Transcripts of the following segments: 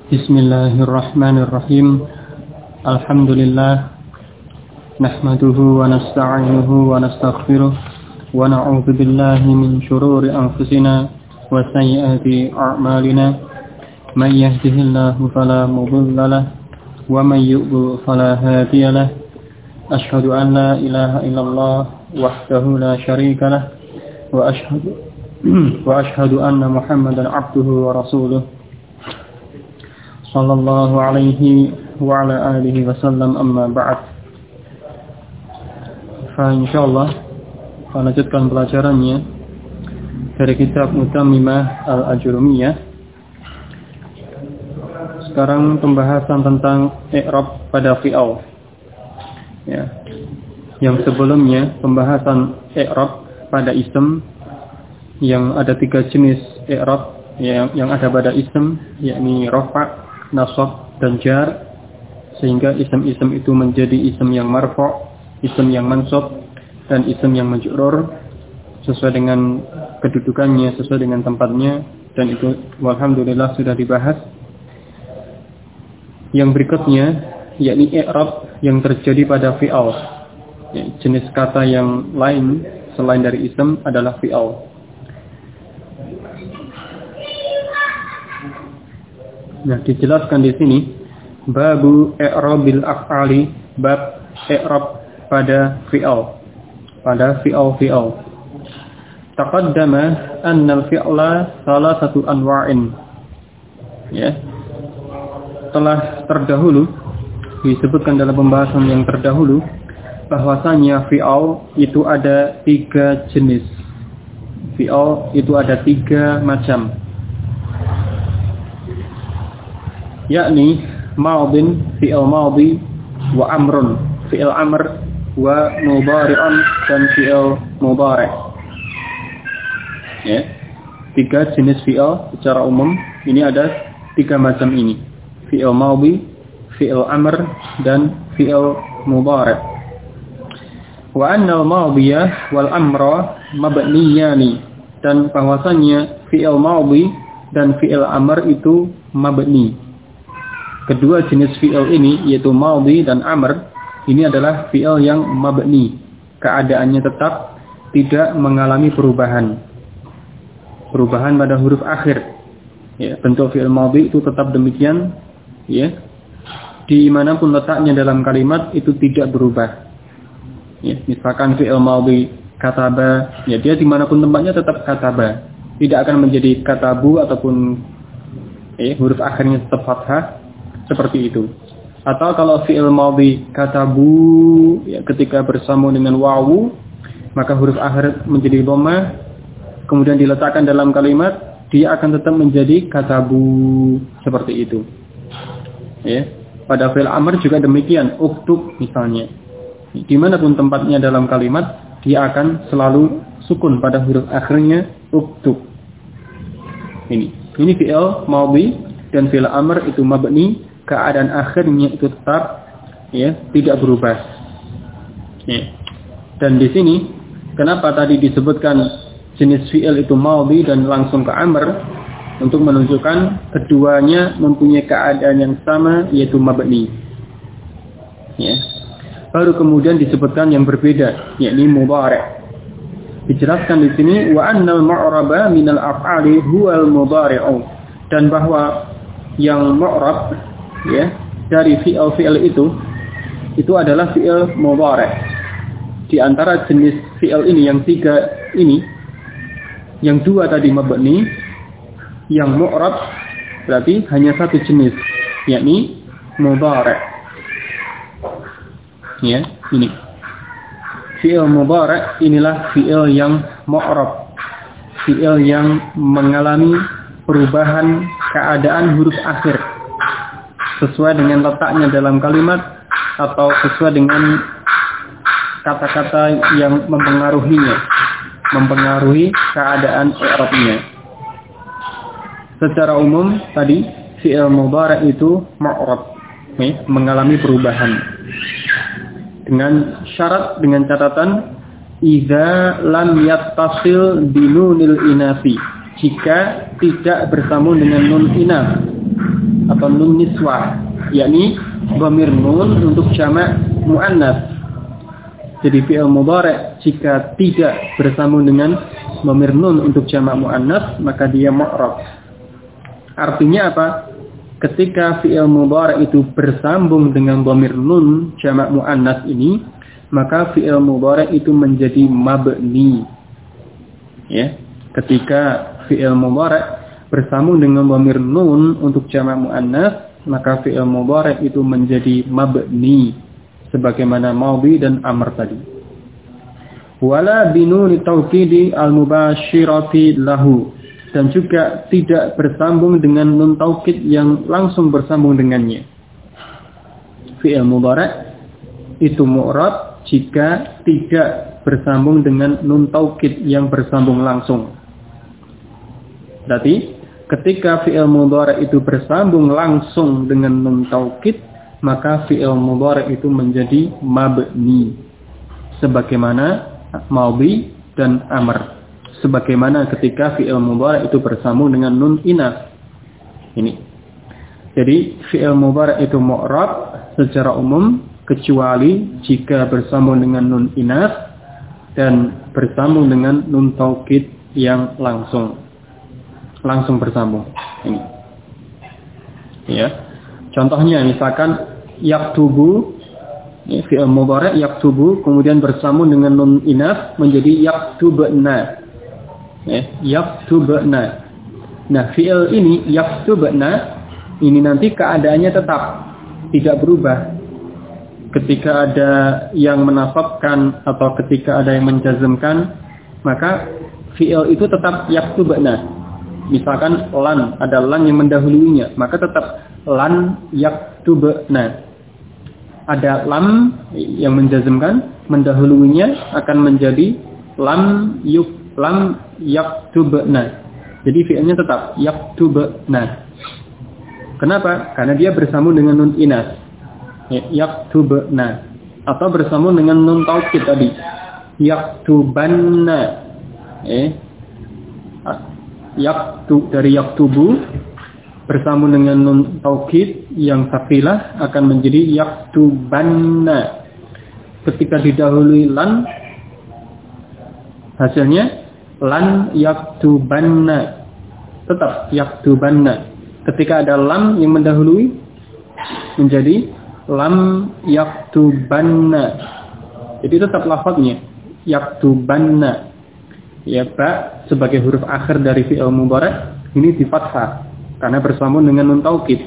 Bismillahirrahmanirrahim. Alhamdulillah. Nahmaduhu wa nasta'inuhu wa nastaghfiruh. Wa na'udzu billahi min shururi anfusina wa sayyiati a'malina. May yahdihillahu fala mudilla lahu wa may yudlil fala hadiya lahu. Asyhadu an la ilaha illallah wahdahu la syarika lahu wa asyhadu anna Muhammadan 'abduhu wa rasuluh. Sallallahu alaihi wa ala alihi wasallam, amma ba'd. Insyaallah kita lanjutkan pelajarannya dari kitab Mutammimah Al-Ajrumiyah. Sekarang pembahasan tentang i'rab pada fi'al. Ya. Yang sebelumnya pembahasan i'rab pada ism, yang ada 3 jenis i'rab yang ada pada ism, yakni rafa', nasab dan jar, sehingga ism-ism itu menjadi ism yang marfu', ism yang mansub, dan ism yang majrur sesuai dengan kedudukannya, sesuai dengan tempatnya, dan itu walhamdulillah sudah dibahas. Yang berikutnya yakni i'rab yang terjadi pada fi'al. Jenis kata yang lain selain dari ism adalah fi'al. Nah, dijelaskan di sini babu i'rabil af'ali, bab i'rab pada fi'al, pada fi'al. Taqaddama anna al-fi'la salasatu anwa'in. Ya. Telah terdahulu disebutkan dalam pembahasan yang terdahulu bahwasanya fi'al itu ada 3 jenis. Fi'al itu ada 3 macam. Yakni madin, fi'il madhi, wa amrun, fi'il amr, wa mudhari'un, dan fi'il mudhari'. Ya. 3 jenis fi'il secara umum. Ini ada 3 macam ini. Fi'il madhi, fi'il amr, dan fi'il mudhari'. Wa anna al-madhiyah wal amra mabniyani, dan bahwasannya fi'il madhi dan fi'il amr itu mabni. Kedua jenis fi'il ini, yaitu madhi dan amr, ini adalah fi'il yang mabni. Keadaannya tetap, tidak mengalami perubahan. Perubahan pada huruf akhir. Ya, bentuk fi'il madhi itu tetap demikian. Ya. Dimanapun letaknya dalam kalimat itu tidak berubah. Ya, misalkan fi'il madhi kataba, ya dia dimanapun tempatnya tetap kataba. Tidak akan menjadi katabu ataupun huruf akhirnya tetap fathah. Seperti itu. Atau kalau fi'il madhi katabu, ya, ketika bersambung dengan wawu, maka huruf akhir menjadi dhammah, kemudian diletakkan dalam kalimat, dia akan tetap menjadi katabu, seperti itu. Ya. Pada fi'il amr juga demikian, uktub misalnya. Dimanapun tempatnya dalam kalimat, dia akan selalu sukun pada huruf akhirnya, uktub. Ini fi'il madhi dan fi'il amr itu mabni. Keadaan akhirnya itu tetap, ya, tidak berubah. Ya. Dan di sini kenapa tadi disebutkan jenis fi'il itu madhi dan langsung ke amr, untuk menunjukkan keduanya mempunyai keadaan yang sama, yaitu mabni. Ya. Baru kemudian disebutkan yang berbeda, yakni mudhari'. Dijelaskan di sini wa annal mu'raba minal af'ali huwal mudhari'u, dan bahwa yang mu'rab, ya, dari fi'il itu adalah fi'il mudhari'. Di antara jenis fi'il ini yang 3 ini, yang 2 tadi mabni, yang mu'rab berarti hanya 1 jenis, yakni mudhari'. Ya, ini. Fi'il mudhari' inilah fi'il yang mu'rab. Fi'il yang mengalami perubahan keadaan huruf akhir sesuai dengan letaknya dalam kalimat atau sesuai dengan kata-kata yang mempengaruhi keadaan i'rabnya. Secara umum tadi fi'il mudhari' itu mu'rab, mengalami perubahan. Dengan syarat, dengan catatan idza lam yattasil binunil inafi, jika tidak bersambung dengan nun inaf. atau nun niswah, yakni dhamir nun untuk jamak muannats. Jadi fi'il mudhari' jika tidak bersambung dengan dhamir nun untuk jamak muannats, maka dia mu'rab. Artinya apa? Ketika fi'il mudhari' itu bersambung dengan dhamir nun jamak muannats ini, maka fi'il mudhari' itu menjadi mabni. Ya, ketika fi'il mudhari' bersambung dengan dhamir nun untuk jamak muannats, maka fi'il mudhari' itu menjadi mabni sebagaimana madhi dan amr tadi. Wala binuni taukidi al-mubashirati lahu, dan juga tidak bersambung dengan nun taukid yang langsung bersambung dengannya. Fi'il mudhari' itu mu'rab jika tidak bersambung dengan nun taukid yang bersambung langsung. Berarti ketika fi'il mudhari' itu bersambung langsung dengan nun taukid, maka fi'il mudhari' itu menjadi mabni sebagaimana madhi dan amr. Sebagaimana ketika fi'il mudhari' itu bersambung dengan nun inas. Ini. Jadi fi'il mudhari' itu mu'rab secara umum kecuali jika bersambung dengan nun inas dan bersambung dengan nun taukid yang langsung bersambung. Ini. Ya. Contohnya misalkan yaktubu, ya, fi'il mudhari' yaktubu kemudian bersambung dengan nun inas menjadi yaktubna. Ya, yaktubna. Nah, fi'il ini yaktubna ini nanti keadaannya tetap tidak berubah. Ketika ada yang menasabkan atau ketika ada yang menjazmkan, maka fi'il itu tetap yaktubna. Misalkan lan, ada lan yang mendahuluinya, maka tetap lan yaktubna. Ada lam yang menjazmkan, mendahuluinya akan menjadi lam yaktubna. Jadi fi'ilnya tetap yaktubna. Kenapa? Karena dia bersambung dengan nun inas. Yaktubna. Atau bersambung dengan nun taukid tadi. Yaktubanna. Dari yaktubu bersambung dengan nun taukid yang sakilah akan menjadi yaktubanna. Ketika didahului lan, hasilnya lan yaktubanna. Tetap yaktubanna. Ketika ada lam yang mendahului menjadi lam yaktubanna. Jadi tetap lafaznya yaktubanna. Ya, ba sebagai huruf akhir dari fi'il mudhari' ini di fathah karena bersambung dengan nun taukid.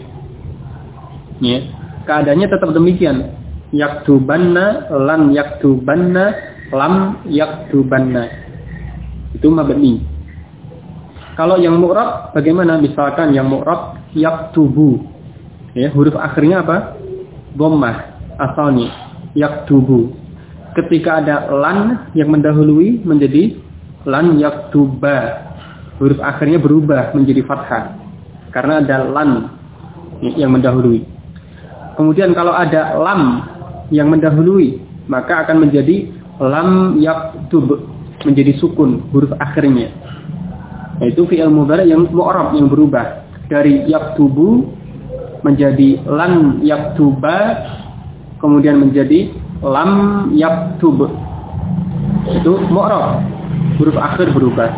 Ya, keadaannya tetap demikian. Yaktubanna, lan yaktubanna, lam yaktubanna. Itu mabni. Kalau yang mu'rab bagaimana? Misalkan yang mu'rab yaktubu. Ya, huruf akhirnya apa? Dhammah asalnya yaktubu. Ketika ada lan yang mendahului menjadi lan yaktuba. Huruf akhirnya berubah menjadi fathah karena ada lan yang mendahului. Kemudian kalau ada lam yang mendahului, maka akan menjadi lam yaktub, menjadi sukun huruf akhirnya. Yaitu fi'il mudhari' yang mu'rab yang berubah dari yaktubu menjadi lan yaktuba, kemudian menjadi lam yaktub. Itu mu'rab, huruf akhir berubah.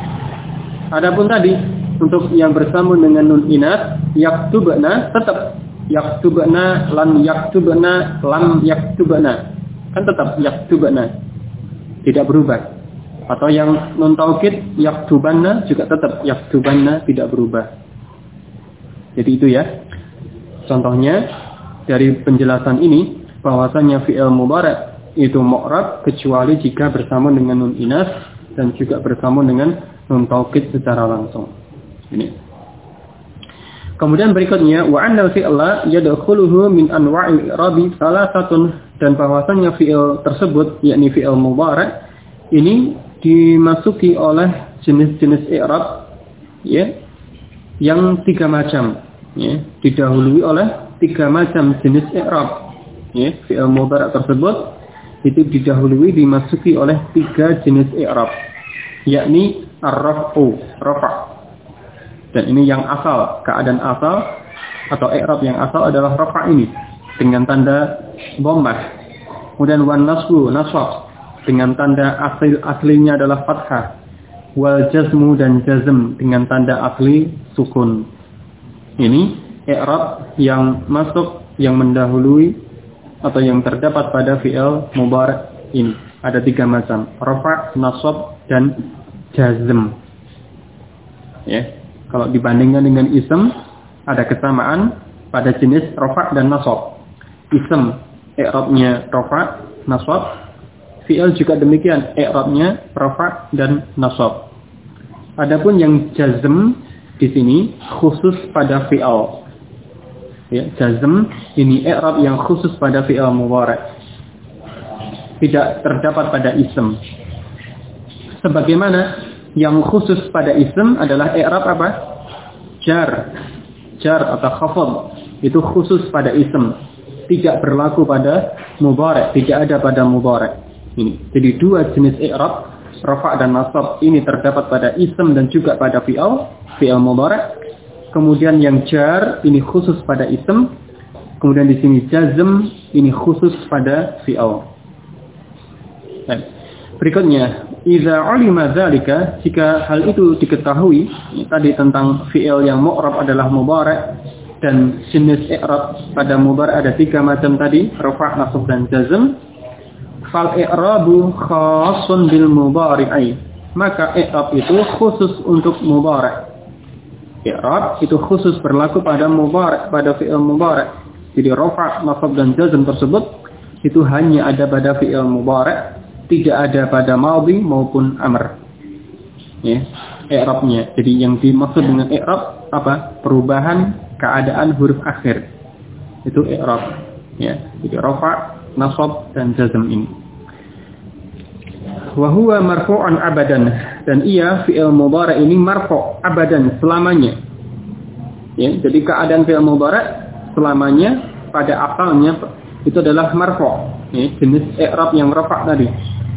Adapun tadi untuk yang bersambung dengan nun inas, yaktubna tetap yaktubna, lan yaktubna, lam yaktubna. Kan tetap yaktubna. Tidak berubah. Atau yang nun taukid yaktubanna juga tetap yaktubanna, tidak berubah. Jadi itu ya. Contohnya dari penjelasan ini bahwasanya fi'il mudhari' itu mu'rab kecuali jika bersambung dengan nun inas dan juga bersambung dengan nun taukid secara langsung. Ini. Kemudian berikutnya wa anna fi'la yadkhuluhu min anwa'il i'rabi salasatun, dan bahwasanya fi'il tersebut yakni fi'il mudhari' ini dimasuki oleh jenis-jenis i'rab ya yang 3 macam ya, didahului oleh 3 macam jenis i'rab ya. Fi'il mudhari' tersebut itu didahului dimasuki oleh 3 jenis i'rab, yakni ar-raf'u, rafa'. Dan ini yang asal, keadaan asal atau i'rab yang asal adalah rafa ini dengan tanda dhammah. Kemudian wan nasbu nasab dengan tanda aslinya adalah fathah. Wal jazmu dan jazm dengan tanda asli sukun. Ini i'rab yang masuk, yang mendahului atau yang terdapat pada fi'il mudhari' ini. Ada 3 macam, rafa', nasab dan jazm. Ya, kalau dibandingkan dengan ism ada kesamaan pada jenis rafa' dan nasab. Ism i'rabnya rafa', nasab. Fi'il juga demikian, i'rabnya rafa' dan nasab. Adapun yang jazm di sini khusus pada fi'il. Ya, jazm ini i'rab yang khusus pada fi'il mudhari'. Tidak terdapat pada ism. Sebagaimana yang khusus pada ism adalah i'rab apa? Jar atau khafad. Itu khusus pada ism. Tidak berlaku pada mudhari', tidak ada pada mudhari'. Ini. Jadi 2 jenis i'rab, rafa' dan nasab ini terdapat pada ism dan juga pada fi'il mudhari'. Kemudian yang jar ini khusus pada ism. Kemudian di sini jazm ini khusus pada fi'il. Berikutnya, idza ulima dzalika, jika hal itu diketahui, tadi tentang fi'il yang mu'rab adalah mudhari' dan jenis i'rab pada mudhari' ada 3 macam tadi, rafa', nasab dan jazm. Fal i'rabu khassun bil mudhari'i, maka i'rab itu khusus untuk mudhari'. I'rab itu khusus berlaku pada mudhari', pada fi'il mudhari'. Jadi rafa', nasab dan jazm tersebut itu hanya ada pada fi'il mudhari', tidak ada pada madhi maupun amr. Ya, i'rabnya. Jadi yang dimaksud dengan i'rab apa? Perubahan keadaan huruf akhir. Itu i'rab. Ya, jadi rafa', nasab dan jazm ini. Wa huwa marfu'un abadan, dan ia fi'il mudhari' ini marfu' abadan selamanya. Ya, jadi keadaan fi'il mudhari' selamanya pada asalnya itu adalah marfu'. Ya, jenis i'rab yang rafa' tadi.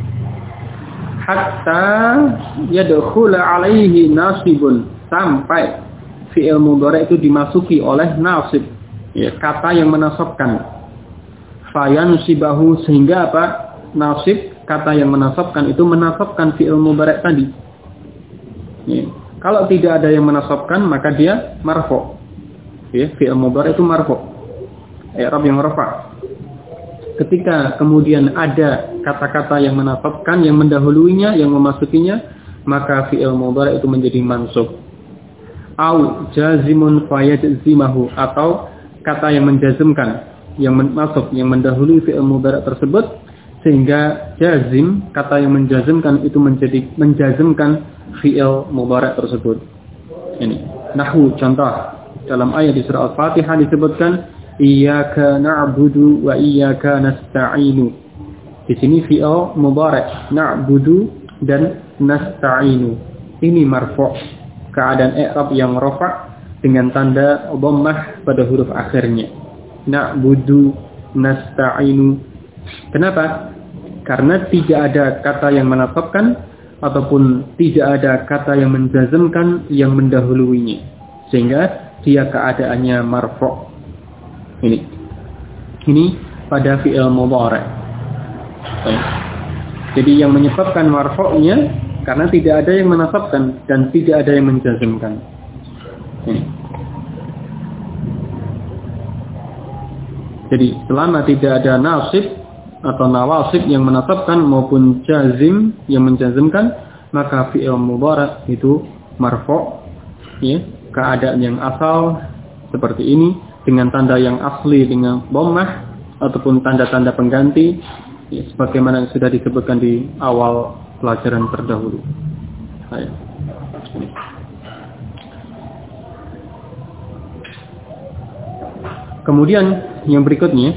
Hatta yadkhula alaihi nasibun, sampai fi'il mudhari' itu dimasuki oleh nasib, ya, kata yang menasabkan. Fayansibahu, sehingga apa? Nasib, kata yang menasabkan itu menasabkan fi'il mudhari' tadi. Ya. Kalau tidak ada yang menasabkan maka dia marfu'. Ya, fi'il mudhari' itu marfu'. I'rab yang rafa'. Ketika kemudian ada kata-kata yang menasabkan, yang mendahuluinya, yang memasukinya, maka fi'il mudhari' itu menjadi mansub. Au jazimun fayajzimahu, atau kata yang menjazmkan, yang masuk, yang mendahului fi'il mudhari' tersebut, sehingga jazim, kata yang menjazmkan itu menjadi menjazmkan fi'il mudhari' tersebut. Ini nahwu, contoh dalam ayat di surah Al-Fatihah disebutkan iyyaka na'budu wa iyyaka nasta'inu. Di sini fi'il mudhari', na'budu dan nasta'inu. Ini marfu', keadaan i'rab yang rafa' dengan tanda dhammah pada huruf akhirnya. Na'budu, nasta'inu. Kenapa? Karena tidak ada kata yang menasabkan ataupun tidak ada kata yang menjazmkan yang mendahuluinya, sehingga dia keadaannya marfu'. Ini pada fi'il mudhari'. Jadi yang menyebabkan marfu'nya karena tidak ada yang menasabkan dan tidak ada yang menjazmkan. Jadi selama tidak ada nasib atau nawasib yang menasabkan maupun jazim yang menjazmkan, maka fi'il mudhari' itu marfu', ya, keadaan yang asal seperti ini dengan tanda yang asli dengan dhammah ataupun tanda-tanda pengganti, ya, sebagaimana yang sudah disebutkan di awal pelajaran terdahulu. Kemudian yang berikutnya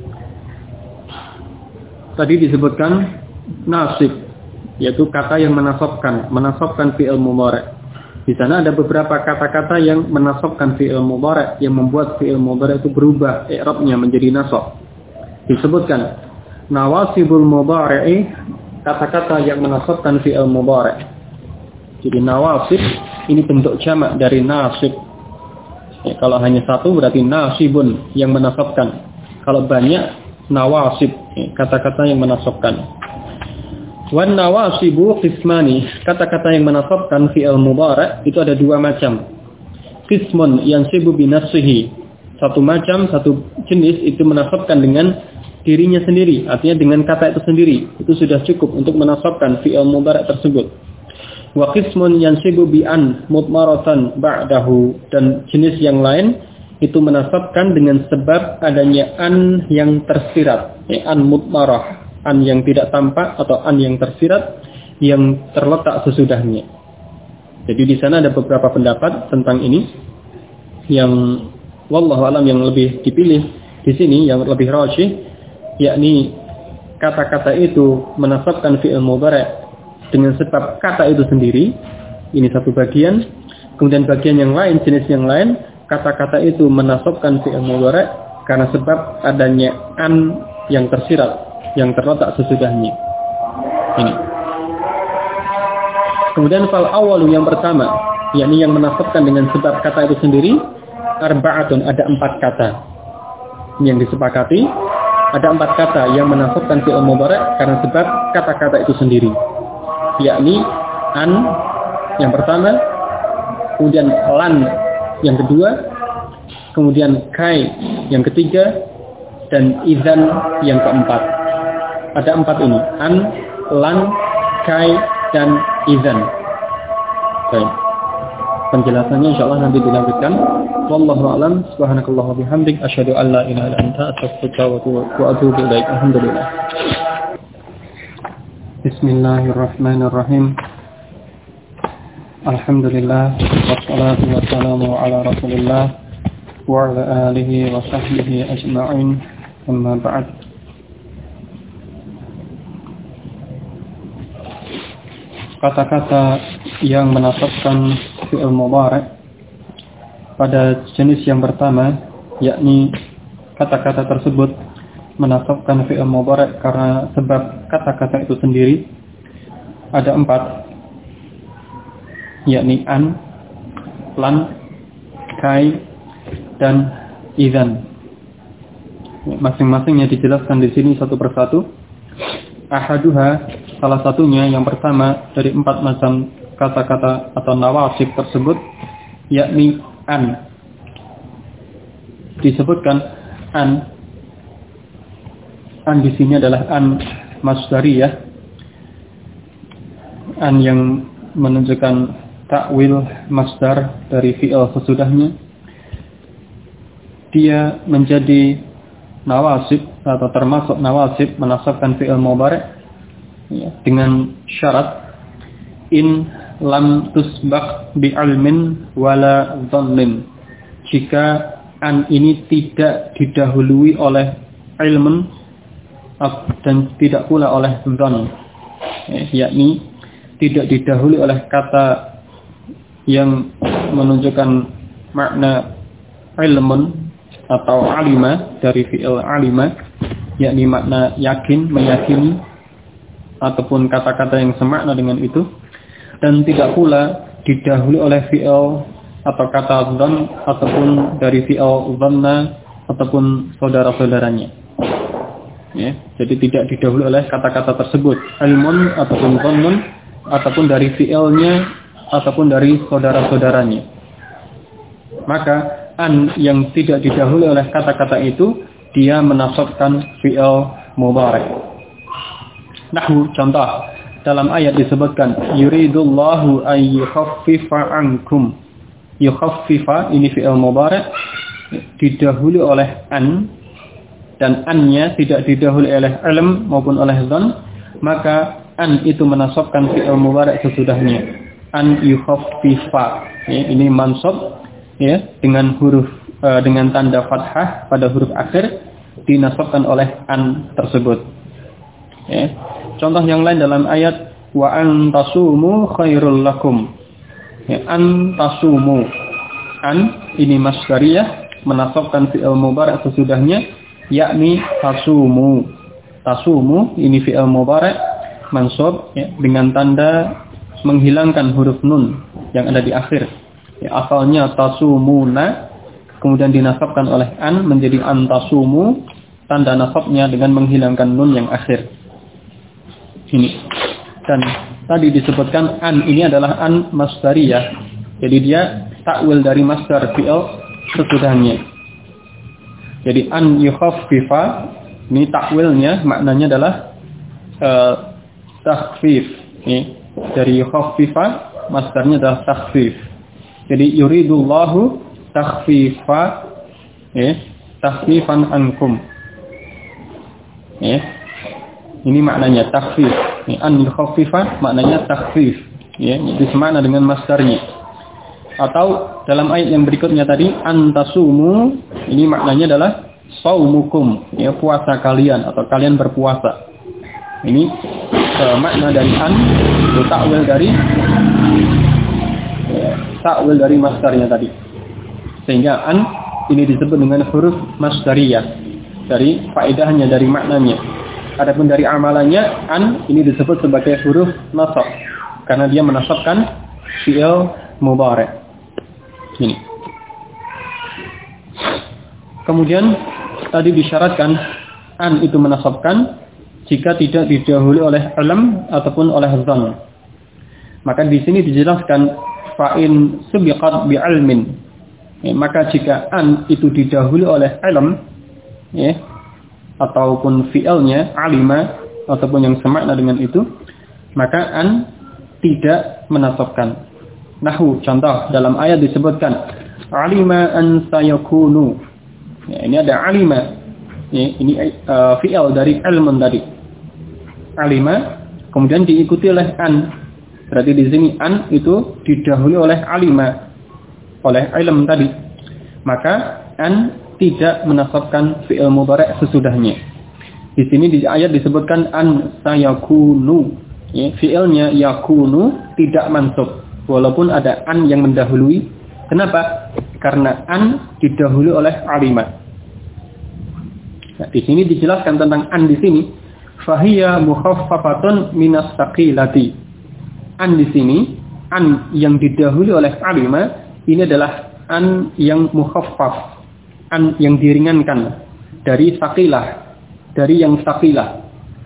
tadi disebutkan nasib, yaitu kata yang menasabkan fi'il mudhari'. Di sana ada beberapa kata-kata yang menasabkan fi'il mudhari', yang membuat fi'il mudhari' itu berubah i'rabnya menjadi nasab. Disebutkan nawasibul mudhari'i, kata-kata yang menasabkan fi'il mudhari'. Jadi nawasib ini bentuk jamak dari nasib. Ya, kalau hanya satu berarti nasibun yang menasabkan. Kalau banyak nawasib, ya, kata-kata yang menasabkan. Wan nawasibu qismani, kata-kata yang menasabkan fi'il mudhari' itu ada dua macam. Qismun yansibu bi nafsihi, satu macam, satu jenis itu menasabkan dengan dirinya sendiri, artinya dengan kata itu sendiri, itu sudah cukup untuk menasabkan fi'il mudhari' tersebut. Wa qismun yansibu bi an mudmaratan ba'dahu, dan jenis yang lain itu menasabkan dengan sebab adanya an yang tersirat, an mudmarah, an yang tidak tampak atau an yang tersirat yang terletak sesudahnya. Jadi di sana ada beberapa pendapat tentang ini yang wallahu alam yang lebih dipilih di sini yang lebih rajih, yakni kata-kata itu menasabkan fi'il mudhari' dengan sebab kata itu sendiri. Ini satu bagian. Kemudian bagian yang lain, jenis yang lain, kata-kata itu menasabkan fi'il mudhari' karena sebab adanya an yang tersirat, yang terletak sesudahnya. Ini. Kemudian fal awalu yang pertama, yakni yang menasabkan dengan sebab kata itu sendiri, arba'atun, ada 4 kata. Yang disepakati ada 4 kata yang menasabkan fi'il mudhari' karena sebab kata-kata itu sendiri. Yakni an yang pertama, kemudian lan yang kedua, kemudian kai yang ketiga, dan idzan yang keempat. Ada 4 ini, an, lan, kai, dan idzan. Baik. Penjelasannya insyaallah nanti dilanjutkan. Wallahu a'lam. Subhanakallah wa bihamdik asyhadu an la ilaha illa anta astaghfiruka wa atubu ilaik. Alhamdulillah. Bismillahirrahmanirrahim. Alhamdulillah wassalatu wassalamu ala Rasulillah wa ala alihi wa sahbihi ajma'in. Amma ba'd. Kata-kata yang menasabkan fi'il mudhari' pada jenis yang pertama, yakni kata-kata tersebut menasabkan fi'il mudhari' karena sebab kata-kata itu sendiri, ada 4, yakni an, lan, kai, dan idzan. Masing-masingnya dijelaskan di sini satu persatu. Ahaduha, salah satunya yang pertama dari 4 macam kata-kata atau nawasib tersebut, yakni an. Disebutkan an di sini adalah an masdariyah, an yang menunjukkan takwil masdar dari fi'il sesudahnya. Dia menjadi nawasib atau termasuk nawasib menasabkan fi'il mudhari' ya, dengan syarat in lam tusbaq bi'ilmin wala dhannin, jika an ini tidak didahului oleh ilmun dan tidak pula oleh dhann, yakni tidak didahului oleh kata yang menunjukkan makna ilmun atau alima dari fi'il alima, yakni makna yakin, meyakini, ataupun kata-kata yang semakna dengan itu, dan tidak pula didahului oleh fi'il atau kata dhann ataupun dari fi'il dhanna ataupun saudara-saudaranya. Ya, jadi tidak didahului oleh kata-kata tersebut, ilmun ataupun dhannun ataupun dari fi'ilnya ataupun dari saudara-saudaranya. Maka an yang tidak didahului oleh kata-kata itu, dia menasabkan fi'il mudhari'. Nahwu, contoh dalam ayat disebutkan yuridullahu ay yukhaffifa ankum. Yukhaffifa ini fi'il mudhari' didahului oleh an, dan an-nya tidak didahului oleh ilm maupun oleh dhann, maka an itu menasabkan fi'il mudhari' sesudahnya. An yukhaffifa. Ini mansab ya, dengan huruf dengan tanda fathah pada huruf akhir, dinasabkan oleh an tersebut. Ya. Contoh yang lain dalam ayat wa an tasumu khairul lakum. Ya, an tasumu. An ini masdariyah menasabkan fi'il mudhari' sesudahnya, yakni tasumu. Tasumu ini fi'il mudhari' mansub ya, dengan tanda menghilangkan huruf nun yang ada di akhir. Ya, asalnya tasumuna, kemudian dinasabkan oleh an menjadi antasumu, tanda nasabnya dengan menghilangkan nun yang akhir. Ini. Dan tadi disebutkan an ini adalah an masdariyah. Jadi dia takwil dari masdar fi'il sesudahnya. Jadi an yukhaffifa ini takwilnya maknanya adalah takhfif. Ini dari yukhaffifa masdarnya adalah takhfif. Jadi yuridullahu takhfifa takhfifan ankum. Ini maknanya takhfif. An yukhaffifa maknanya takhfif. Itu semakna dengan masdarnya. Atau dalam ayat yang berikutnya tadi antasumu, ini maknanya adalah saumukum, puasa kalian atau kalian berpuasa. Ini makna dari an itu takwil dari masdarnya tadi. Sehingga an ini disebut dengan huruf masdariyah. Dari faedahnya, dari maknanya. Adapun dari amalannya, an ini disebut sebagai huruf nasab karena dia menasabkan fi'il mudhari'. Ini. Kemudian tadi disyaratkan an itu menasabkan jika tidak didahului oleh ilm ataupun oleh dhann. Maka di sini dijelaskan fa'in subiqat bi'ilmin. Maka jika an itu didahului oleh ilm, ataupun fi'ilnya alima ataupun yang semakna dengan itu, maka an tidak menasabkan. Nahu, contoh dalam ayat disebutkan alima an sayakunu. Ini ada alima. Ini fi'il dari ilmun tadi. Alima kemudian diikuti oleh an. Berarti di sini an itu didahului oleh alima, oleh ilm tadi. Maka an tidak menasabkan fi'il mudhari' sesudahnya. Di sini di ayat disebutkan an sayakunu. Fi'ilnya yakunu tidak mansub walaupun ada an yang mendahului. Kenapa? Karena an didahului oleh alima. Nah, di sini dijelaskan tentang an di sini. Fahiya mukhaffafatun minas saqilati. An di sini, an yang didahului oleh alima ini adalah an yang mukhaffaf. An yang diringankan dari saqilah, dari yang saqilah.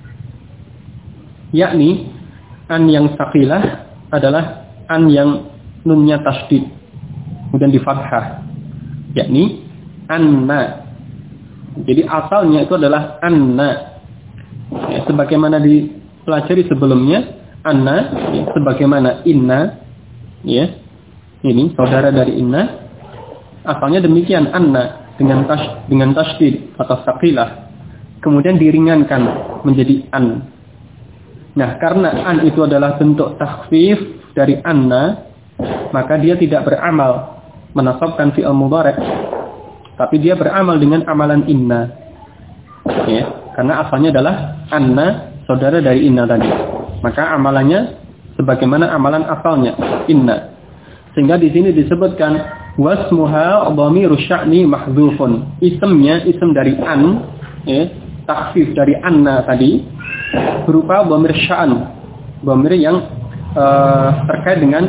Yakni an yang saqilah adalah an yang nunnya tasydid kemudian di fathah, yakni anna. Jadi asalnya itu adalah anna. Sebagaimana dipelajari sebelumnya, anna sebagaimana inna, ini saudara dari inna. Asalnya demikian anna dengan tasydid atau saqilah, kemudian diringankan menjadi an. Nah, karena an itu adalah bentuk takhfif dari anna, maka dia tidak beramal menasabkan fi'il mudhari', tapi dia beramal dengan amalan inna. Karena asalnya adalah anna, saudara dari inna tadi. Maka amalannya sebagaimana amalan asalnya inna. Sehingga di sini disebutkan wasmuha dhamiru sya'ni mahdhufun. Isimnya, isim dari an, takhfif dari anna tadi berupa dhamir sya'an, dhamir yang terkait dengan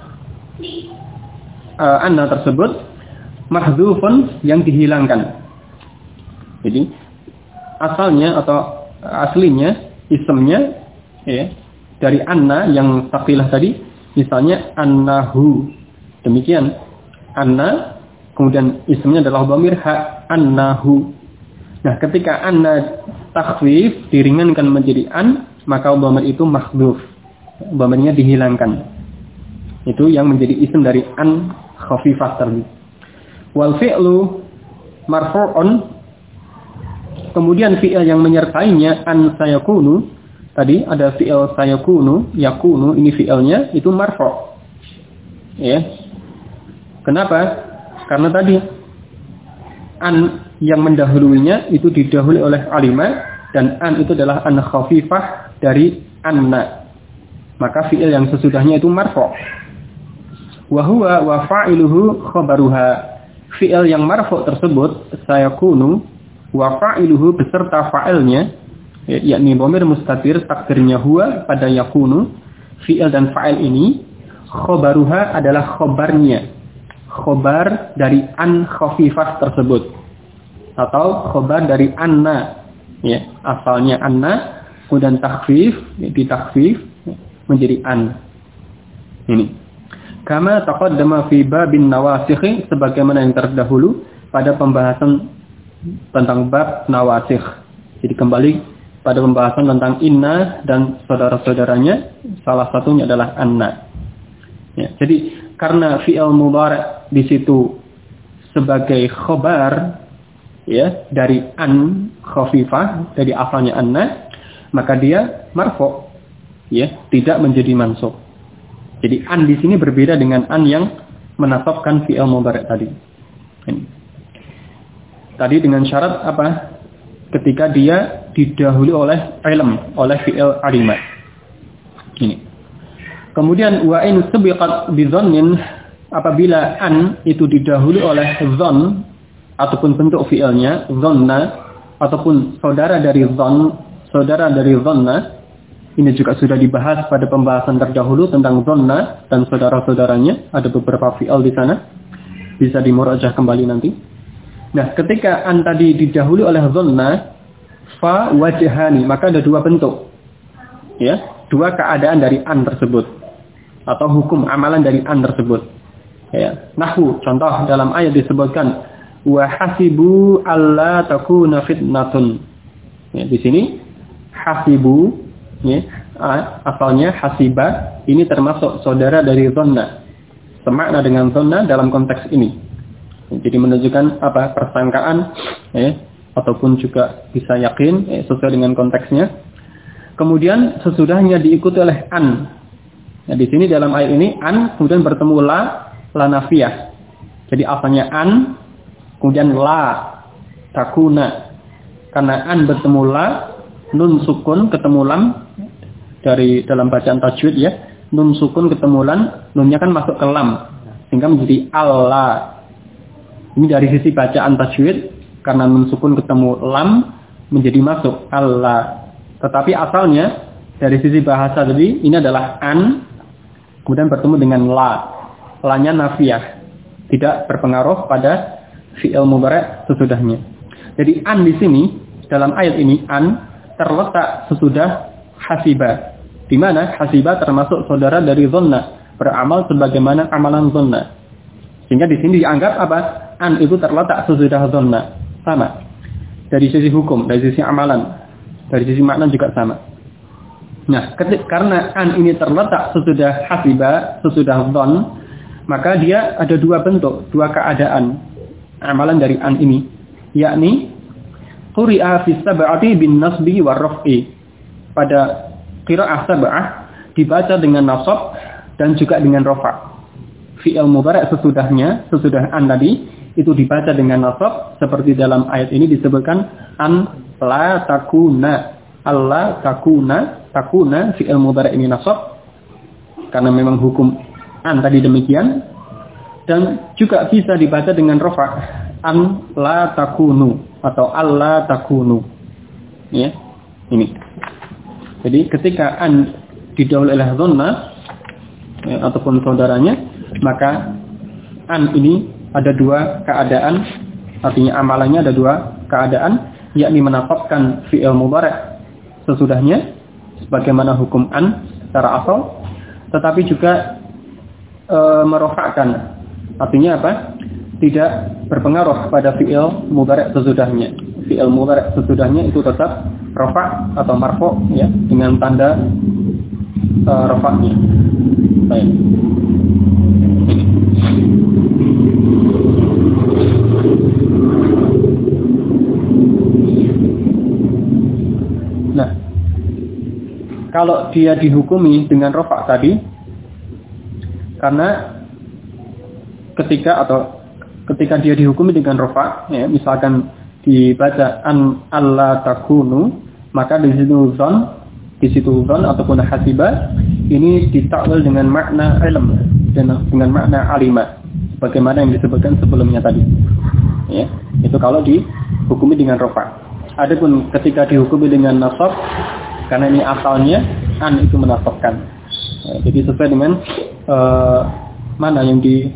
anna tersebut, mahdhufun yang dihilangkan. Jadi asalnya atau aslinya isimnya dari anna yang saqilah tadi, misalnya annahu. Demikian anna, kemudian ismnya adalah dhamir ha, annahu. Nah, ketika anna takhfif diringankan menjadi an, maka dhamir itu mahdhuf. Dhamirnya dihilangkan. Itu yang menjadi isim dari an khafifah tadi. Wal fi'lu marfu'un, kemudian fi'il yang menyertainya an sayakunu, tadi ada fi'il sayakunu, yakunu, ini fi'ilnya itu marfu'. Kenapa? Karena tadi an yang mendahulunya itu didahului oleh alima, dan an itu adalah an khafifah dari anna. Maka fi'il yang sesudahnya itu marfu'. Wa huwa wa fa'iluhu khabaruha. Fi'il yang marfu' tersebut sayakunu wa fa'iluhu beserta fa'ilnya, yakni dhamir mustatir takdirnya huwa pada yakunu. Fi'il dan fa'il ini khabaruha adalah khabarnya. khobar dari an khafifah tersebut atau khobar dari anna, ya, asalnya anna kemudian takhfif, ditakhfif menjadi an. Ini kama taqaddama fi babin nawasikh, sebagaimana yang terdahulu pada pembahasan tentang bab nawasikh. Jadi kembali pada pembahasan tentang inna dan saudara-saudaranya, salah satunya adalah anna. Ya, jadi karena fi'il mudhari' di situ sebagai khobar, ya, dari an khafifah, dari asalnya anna, maka dia marfu', ya, tidak menjadi mansub. Jadi an di sini berbeda dengan an yang menasabkan fi'il mudhari' tadi. Ini. Tadi dengan syarat apa? Ketika dia didahului oleh ilm, oleh fi'il alima. Ini. Kemudian wa in sabiqat bi dhannin, apabila an itu didahului oleh dhann ataupun bentuk fi'ilnya dhanna ataupun saudara dari dhanna, ini juga sudah dibahas pada pembahasan terdahulu tentang dhanna dan saudara-saudaranya, ada beberapa fi'il di sana, bisa dimurajaah kembali nanti. Nah, ketika an tadi didahului oleh dhanna fa wajhani, maka ada dua bentuk, ya, dua keadaan dari an tersebut atau hukum amalan dari an tersebut. Ya, nahwu, contoh dalam ayat disebutkan wa hasibu alla takuna fitnatun. Ya, di sini hasibu, ya, asalnya hasiba, ini termasuk saudara dari dhanna. Semakna dengan dhanna dalam konteks ini. Jadi menunjukkan apa? Persangkaan, ya, ataupun juga bisa yakin, ya, sesuai dengan konteksnya. Kemudian sesudahnya diikuti oleh an. Nah, di sini dalam ayat ini an kemudian bertemu la nafiyah. Jadi asalnya an kemudian la takuna. Karena an bertemu la, nun sukun ketemu lam, dari dalam bacaan tajwid, ya. Nun sukun ketemu lam, nunnya kan masuk ke lam sehingga menjadi Allah. Ini dari sisi bacaan tajwid, karena nun sukun ketemu lam menjadi masuk Allah. Tetapi asalnya dari sisi bahasa tadi ini adalah an kemudian bertemu dengan la. La-nya nafiyah, tidak berpengaruh pada fi'il mudhari' sesudahnya. Jadi an di sini dalam ayat ini an terletak sesudah hasiba. Di mana hasiba termasuk saudara dari dhanna, beramal sebagaimana amalan dhanna. Sehingga di sini dianggap apa? An itu terletak sesudah dhanna. Sama. Dari sisi hukum, dari sisi amalan, dari sisi makna juga sama. Nah, karena an ini terletak sesudah hasiba, sesudah dhann, maka dia ada dua bentuk, dua keadaan amalan dari an ini, yakni quri'a fi sab'ati bin nasbi war raf'i. Pada qiraah sab'ah dibaca dengan nasab dan juga dengan rafa'. Fi'il mudhari' sesudahnya, sesudah an tadi itu dibaca dengan nasab seperti dalam ayat ini disebutkan an la takuna. Allah takuna fi'il mudhari' ini nasab karena memang hukum an tadi demikian, dan juga bisa dibaca dengan rafa' an la takunu atau alla takunu, ya, ini. Jadi ketika an didahului oleh dhanna, ya, ataupun saudaranya, maka an ini ada dua keadaan, artinya amalannya ada dua keadaan, yakni menasabkan fi'il mudhari' sesudahnya sebagaimana hukum an secara asal, tetapi juga merofakkan, artinya apa? Tidak berpengaruh pada fi'il mudhari' sesudahnya. Fi'il mudhari' sesudahnya itu tetap rafa' atau marfu', ya, dengan tanda rafa'nya. Baik. Nah, kalau dia dihukumi dengan rafa' tadi, karena ketika dia dihukumi dengan rafa', ya, misalkan dibaca an alla takunu, maka di situ zon ataupun hasiba ini ditakwil dengan makna ilm dan dengan makna alima, bagaimana yang disebutkan sebelumnya tadi. Ya, itu kalau dihukumi dengan rafa'. Adapun ketika dihukumi dengan nasab, karena ini asalnya an itu menasabkan. Ya, jadi sesuai dengan mana yang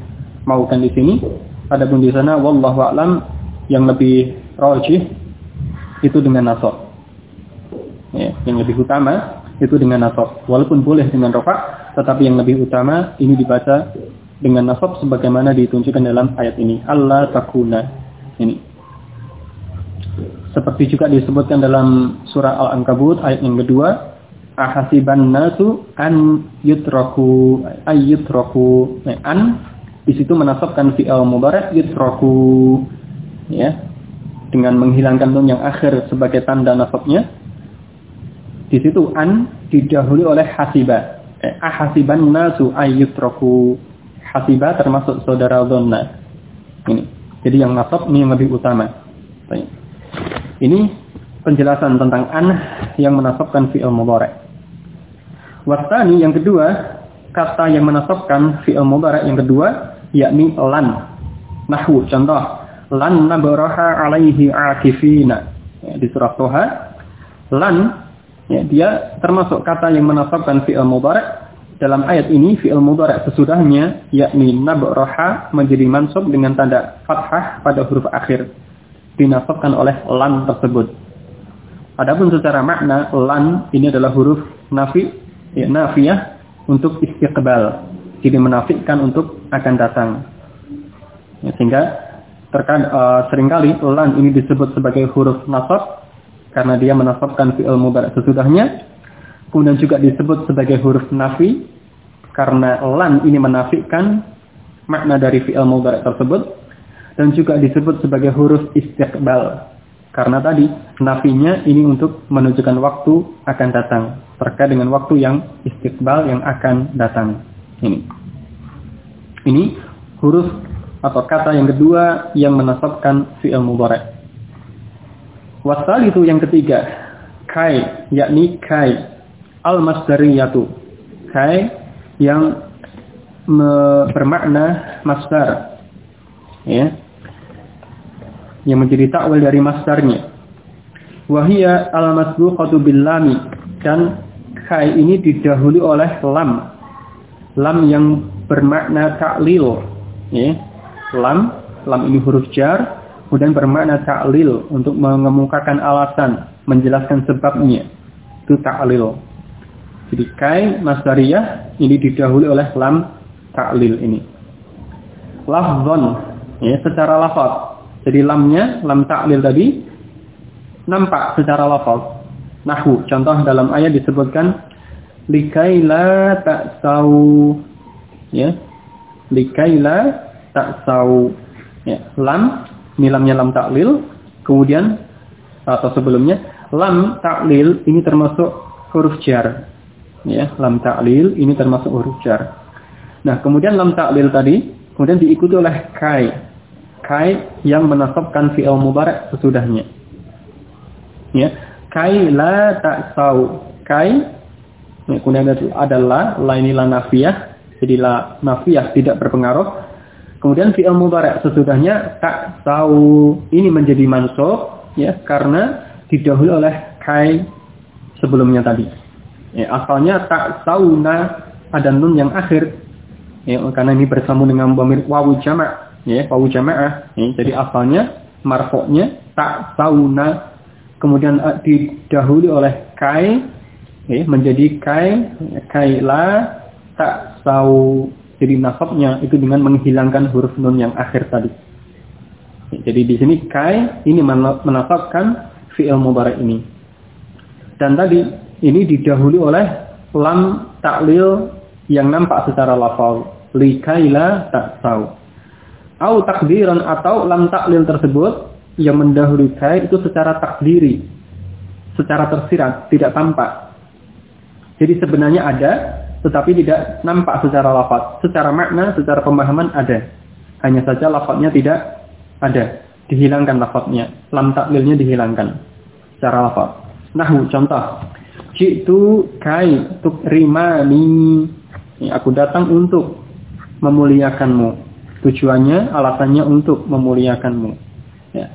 maukan di sini. Adapun di sana wallahu a'lam yang lebih rajih itu dengan nasab. Ya, yang lebih utama itu dengan nasab. Walaupun boleh dengan rafa, tetapi yang lebih utama ini dibaca dengan nasab sebagaimana ditunjukkan dalam ayat ini. Allah takuna. Ini. Seperti juga disebutkan dalam surah Al-Ankabut ayat yang kedua, ahasiban nasu an yutraku ayyutraku. An di situ menasabkan fi'il mudhari' yutraku, ya, dengan menghilangkan nun yang akhir sebagai tanda nasabnya. Di situ an didahului oleh hasiba. Ahasiban nasu ayyutraku. Hasiba termasuk saudara dhanna. Ini. Jadi yang nasab ini yang lebih utama. Baik. Ini penjelasan tentang an yang menasabkan fi'il mudhari'. Wasani yang kedua, kata yang menasabkan fi'il mudhari' yang kedua yakni lan. Nahwu contoh, lan nabraha alaihi akifina. Ya, di surah Toha, lan ya, dia termasuk kata yang menasabkan fi'il mudhari'. Dalam ayat ini fi'il mudhari' sesudahnya yakni nabraha menjadi mansub dengan tanda fathah pada huruf akhir, dinasabkan oleh lan tersebut. Adapun secara makna lan ini adalah huruf nafi, ya, nafiyah untuk istiqbal, jadi menafikan untuk akan datang. Ya, sehingga seringkali lan ini disebut sebagai huruf nasab karena dia menasabkan fi'il mudhari' sesudahnya. Kemudian juga disebut sebagai huruf nafi karena lan ini menafikan makna dari fi'il mudhari' tersebut, dan juga disebut sebagai huruf istiqbal karena tadi nafinya ini untuk menunjukkan waktu akan datang, terkait dengan waktu yang istiqbal yang akan datang. Ini huruf atau kata yang kedua yang menasabkan fi'il mudhari'. Wasal itu yang ketiga, kai, yakni kai al-masdariyatu, kai yang bermakna masdar, ya, yang menjadi takwil dari masdarnya. Wahia al-masbuqatu bil lami, dan kai ini didahului oleh lam, lam yang bermakna ta'lil, ya. Lam ini huruf jar, kemudian bermakna ta'lil untuk mengemukakan alasan, menjelaskan sebabnya. Itu ta'lil. Jadi kai masdariyah ini didahului oleh lam ta'lil ini. Lafzon, ya, secara lafaz. Jadi lamnya, lam ta'lil tadi nampak secara lafaz. Nahwu, contoh dalam ayat disebutkan likaila ta'sau, ya, likaila ta'sau, ya, lam, ini lamnya lam ta'lil, kemudian atau sebelumnya lam ta'lil ini termasuk huruf jar. Ya, lam ta'lil ini termasuk huruf jar. Nah, kemudian lam ta'lil tadi kemudian diikuti oleh kai. Kai yang menasabkan fi'il mudhari' sesudahnya. Ya, kai la ta'sau. Kai ya, kemudian ada la ini la nafiyah. Jadi la nafiyah tidak berpengaruh. Kemudian fi'il mudhari' sesudahnya ta'sau ini menjadi mansub, ya, karena didahului oleh kai sebelumnya tadi. Ya, asalnya ta'sauna ada nun yang akhir, ya, karena ini bersambung dengan dhamir wawu jama', ya, wawu jama'ah, ya, jadi asalnya marfu'nya ta'sauna, kemudian didahului oleh kai, ya, menjadi kai la ta'sau, jadi nasabnya itu dengan menghilangkan huruf nun yang akhir tadi. Ya, jadi di sini kai ini menasabkan fi'il mudhari' ini, dan tadi ini didahului oleh lam ta'lil yang nampak secara lafaz, likaila ta'sau. Au takdiran, atau lam ta'lil tersebut yang mendahului kai itu secara takdiri, secara tersirat, tidak tampak. Jadi sebenarnya ada, tetapi tidak nampak secara lafaz. Secara makna, secara pemahaman ada. Hanya saja lafaznya tidak ada, dihilangkan lafaznya. Lam ta'lilnya dihilangkan secara lafaz. Nahwu contoh, jitu kai tukrimani, aku datang untuk memuliakanmu. Tujuannya, alasannya untuk memuliakanmu. Ya.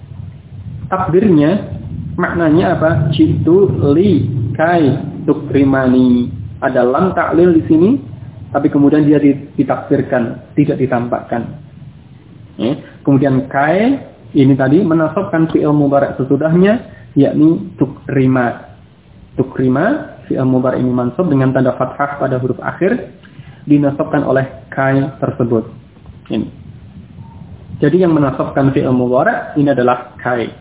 Takdirnya, maknanya apa? Jitu li kai tukrimani. Ada lam ta'lil di sini tapi kemudian dia ditakdirkan, tidak ditampakkan. Kemudian kai ini tadi menasabkan fi'il mudhari' sesudahnya, yakni tukrima. Tukrima, fi'il mudhari' ini mansub dengan tanda fathah pada huruf akhir, dinasabkan oleh kai tersebut. Ini. Jadi yang menasabkan fi'il mudhari' ini adalah kai.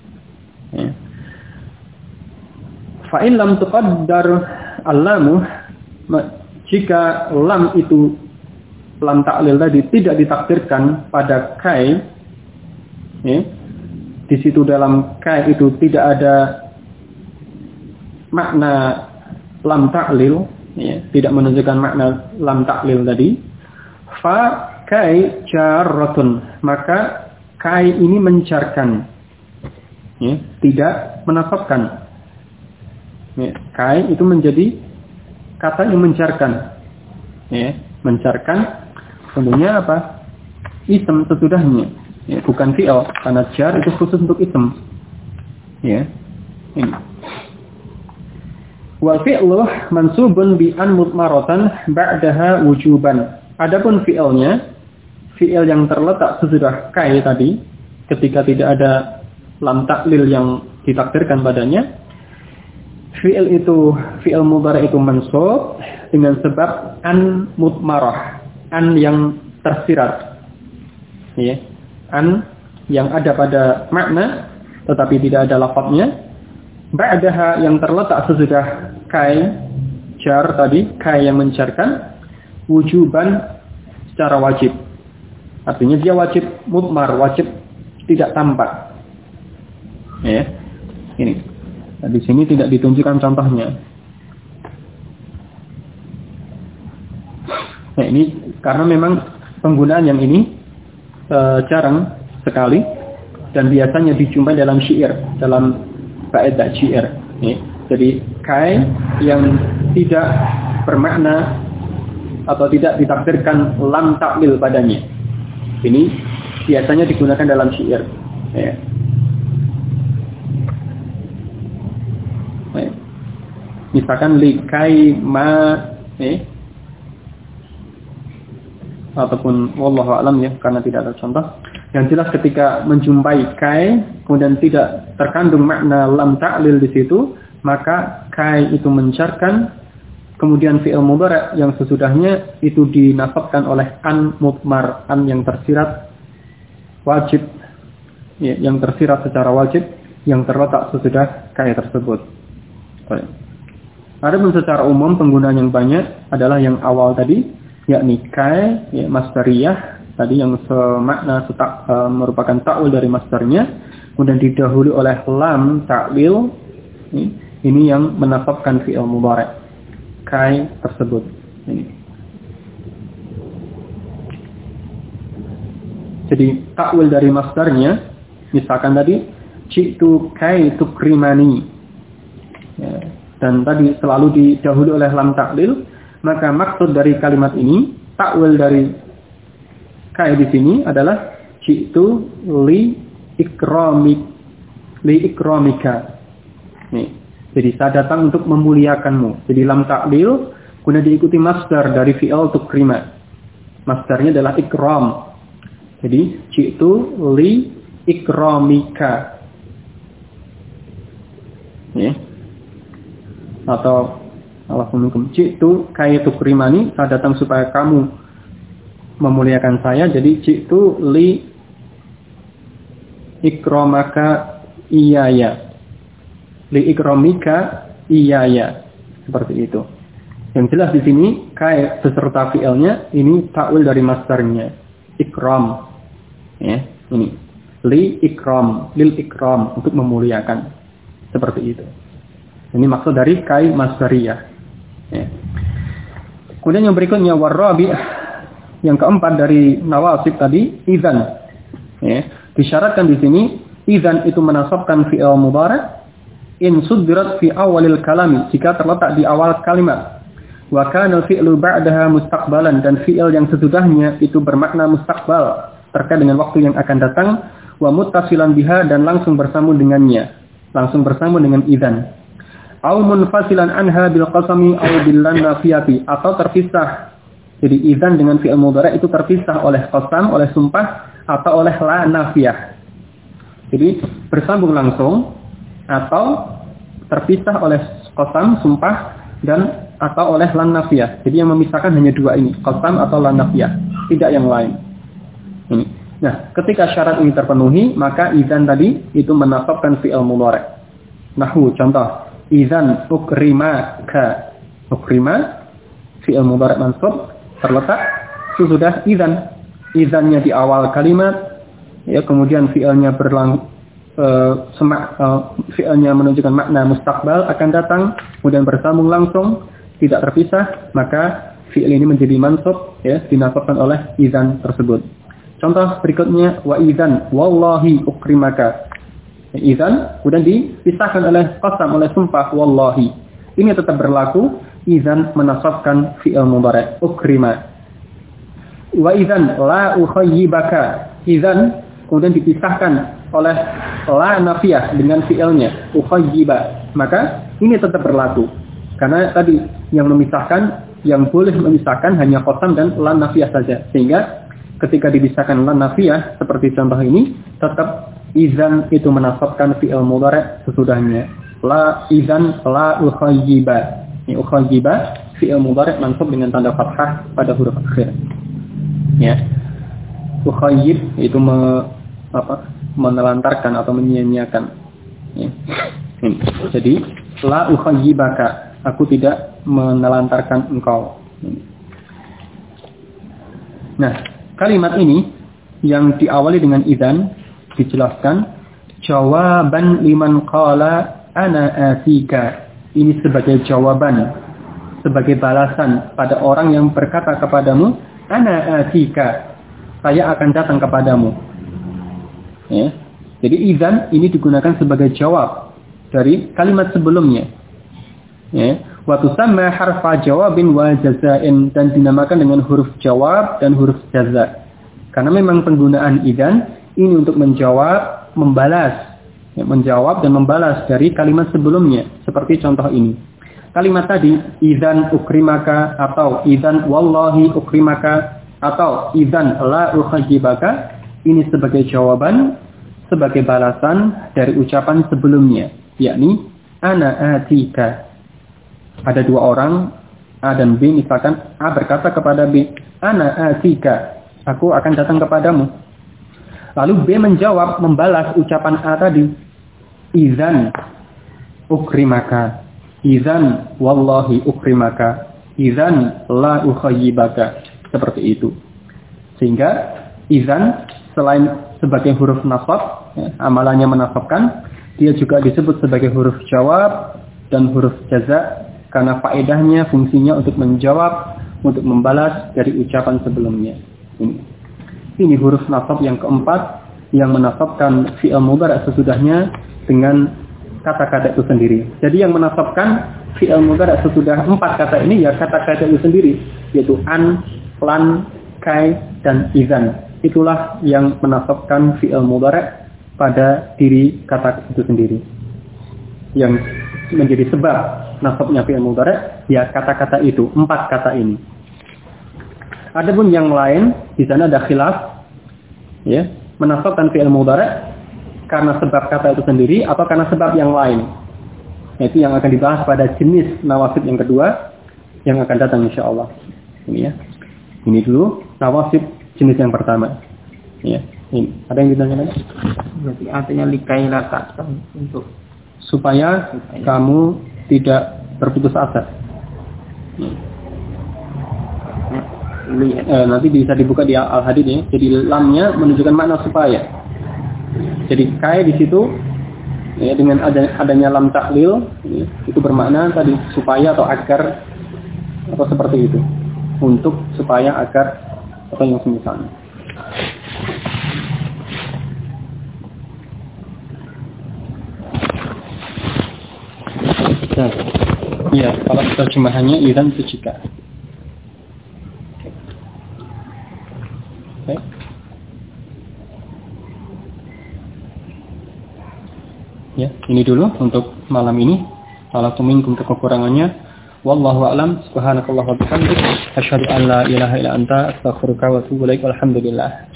Fa in lam tuqaddar al-lamu, jika lam itu lam ta'lil tadi tidak ditakdirkan pada kai, di situ dalam kai itu tidak ada makna lam ta'lil, tidak menunjukkan makna lam ta'lil tadi, fa kai jarratun, maka kai ini mencarkan, tidak menasabkan. Kai itu menjadi kata yang mencarkan, mencarkan tentunya apa? Ism sesudahnya, bukan fi'il, karena jar itu khusus untuk ism. Ini. Wal fi'lu mansubun bi an mudmaratan ba'daha wujuban. Adapun fi'ilnya, fi'il yang terletak sesudah kai tadi, ketika tidak ada lam ta'lil yang ditakdirkan padanya, fi'il mudhari' itu mansub dengan sebab an mudmarah, an yang tersirat. An yang ada pada makna tetapi tidak ada lafadznya. Ba'daha yang terletak sesudah kai jar tadi, kai yang mencarkan, wujuban secara wajib. Artinya dia wajib mudmar, wajib tidak tampak. Ini. Nah, di sini tidak ditunjukkan contohnya. Nah, ini karena memang penggunaan yang ini jarang sekali dan biasanya dijumpai dalam syair, dalam kaidah syair. Jadi kai yang tidak bermakna atau tidak ditakdirkan lam ta'lil padanya. Ini biasanya digunakan dalam syair. Misalkan likai ma ataupun wallahu a'lam ya, karena tidak ada contoh. Yang jelas ketika menjumpai kai kemudian tidak terkandung makna lam ta'lil di situ, maka kai itu mencarkan, kemudian fi'il mudhari' yang sesudahnya itu dinasabkan oleh an mudmar, an yang tersirat wajib, yang tersirat secara wajib, yang terletak sesudah kai tersebut. Baik. Adapun secara umum penggunaan yang banyak adalah yang awal tadi, yakni kai, masdariyah tadi yang semakna merupakan ta'wil dari masdarnya, kemudian didahului oleh lam ta'lil, ini yang menasabkan fi'il mudhari' kai tersebut. Ini. Jadi ta'wil dari masdarnya, misalkan tadi jitu kai tukrimani, dan tadi selalu didahului oleh lam ta'lil, maka maksud dari kalimat ini, ta'wil dari kai di sini adalah jitu li ikramika. Jadi saya datang untuk memuliakanmu. Jadi lam ta'lil kemudian diikuti masdar dari fi'il tukrima. Masdarnya adalah ikram. Jadi jitu li ikramika. Atau Allahumma jitu kai tukrimani, saya datang supaya kamu memuliakan saya. Jadi jitu li ikramaka iyaya, li ikramika iyaya, seperti itu. Yang jelas di sini kai beserta fi'ilnya ini ta'wil dari masdarnya ikram, ini li ikram, lil ikram, untuk memuliakan, seperti itu. Ini maksud dari kai masdariyah. Kemudian yang berikutnya warabi, yang keempat dari nawasib tadi, idzan. Disyaratkan di sini idzan itu menasabkan fi'il mudhari' in suddirat fi awalil kalami, jika terletak di awal kalimat. Wa kana al-fi'lu ba'daha mustaqbalan, dan fi'il yang sesudahnya itu bermakna mustaqbal, terkait dengan waktu yang akan datang, wa muttasilan biha, dan langsung bersambung dengannya, langsung bersambung dengan idzan. Au munfasilan anha bil qasami au bil nafiyati, atau terpisah Jadi idzan dengan fi'il mudhari' itu terpisah oleh qasam, oleh sumpah atau oleh la nafiyah. Jadi bersambung langsung atau terpisah oleh qasam, sumpah dan atau oleh la nafiyah. Jadi yang memisahkan hanya dua ini, qasam atau la nafiyah, tidak yang lain. Ini. Nah, ketika syarat ini terpenuhi, maka idzan tadi itu menasabkan fi'il mudhari'. Nahwu contoh, idzan ukrimaka. Ukrima fi'il mudhari' mansub terletak sesudah idzan. Idzannya di awal kalimat, ya, kemudian fi'ilnya fi'ilnya menunjukkan makna mustaqbal akan datang, kemudian bersambung langsung, tidak terpisah, maka fi'il ini menjadi mansub, ya, dinasabkan oleh idzan tersebut. Contoh berikutnya, wa idzan wallahi ukrimaka. Idzan kemudian dipisahkan oleh qasam, oleh sumpah wallahi. Ini tetap berlaku, idzan menasabkan fi'il mudhari' ukrima. Wa idzan la ukhayyibaka. Idzan kemudian dipisahkan oleh la nafiyah dengan fi'ilnya ukhayyiba. Maka ini tetap berlaku. Karena tadi yang memisahkan, yang boleh memisahkan hanya qasam dan la nafiyah saja. Sehingga ketika dipisahkan la nafiyah seperti contoh ini, tetap idzan itu menasabkan fi'il mudhari' sesudahnya. La idzan la ukhayyiba. Ini ukhayyiba fi'il mudhari' mansub dengan tanda fathah pada huruf akhir. Ya. Ukhayyib itu menelantarkan atau menyia-nyiakan. Ya. Jadi la ukhayyibaka, aku tidak menelantarkan engkau. Nah, kalimat ini yang diawali dengan idzan dijelaskan jawaban liman qala ana atika. Ini sebagai jawaban, sebagai balasan pada orang yang berkata kepadamu ana atika, saya akan datang kepadamu. Ya. Jadi idzan ini digunakan sebagai jawab dari kalimat sebelumnya. Ya. Wa tusamma harfa jawabin wa jazain, dan dinamakan dengan huruf jawab dan huruf jaza. Karena memang penggunaan idzan ini untuk menjawab, membalas, ya, menjawab dan membalas dari kalimat sebelumnya. Seperti contoh ini. Kalimat tadi idzan ukrimaka atau idzan wallahi ukrimaka atau idzan la ukhayyibaka, ini sebagai jawaban, sebagai balasan dari ucapan sebelumnya, yakni ana atika. Ada dua orang, A dan B, misalkan A berkata kepada B, ana atika, aku akan datang kepadamu. Lalu B menjawab, membalas ucapan A tadi, idzan ukrimaka, idzan wallahi ukrimaka, idzan la ukhayyibaka. Seperti itu. Sehingga idzan selain sebagai huruf nasab, ya, amalannya menasabkan, dia juga disebut sebagai huruf jawab dan huruf jaza karena faedahnya, fungsinya untuk menjawab, untuk membalas dari ucapan sebelumnya. Ini huruf nasab yang keempat yang menasabkan fi'il mudhari' sesudahnya dengan kata-kata itu sendiri. Jadi yang menasabkan fi'il mudhari' sesudah empat kata ini ya kata-kata itu sendiri, yaitu an, lan, kai, dan idzan. Itulah yang menasabkan fi'il mudhari' pada diri kata itu sendiri. Yang menjadi sebab nasabnya fi'il mudhari' ya kata-kata itu, empat kata ini. Adapun yang lain, di sana ada khilaf, ya, menasabkan fi'il mudhari' karena sebab kata itu sendiri atau karena sebab yang lain. Itu yang akan dibahas pada jenis nawasib yang kedua yang akan datang insyaallah. Ini ya. Ini dulu nawasib jenis yang pertama. Ya, ini. Ada yang ditanya lagi? Berarti artinya likai lata untuk supaya kamu tidak berputus asa. Nanti bisa dibuka di Al-Hadid ya. Jadi lamnya menunjukkan makna supaya. Jadi kai di situ ya, dengan adanya lam taklil ya, itu bermakna tadi supaya atau agar atau seperti itu. Untuk supaya agar atau yang semisalnya. Ya, kalau terjemahannya idzan itu jika. Okay. Ya, ini dulu untuk malam ini. Kalau minkum kekurangannya, Wallahu a'lam. Subhanakallah wa bihamdik, asyhadu an la ilaha illa anta, astaghfiruka wa atubu ilaik. Walhamdulillah.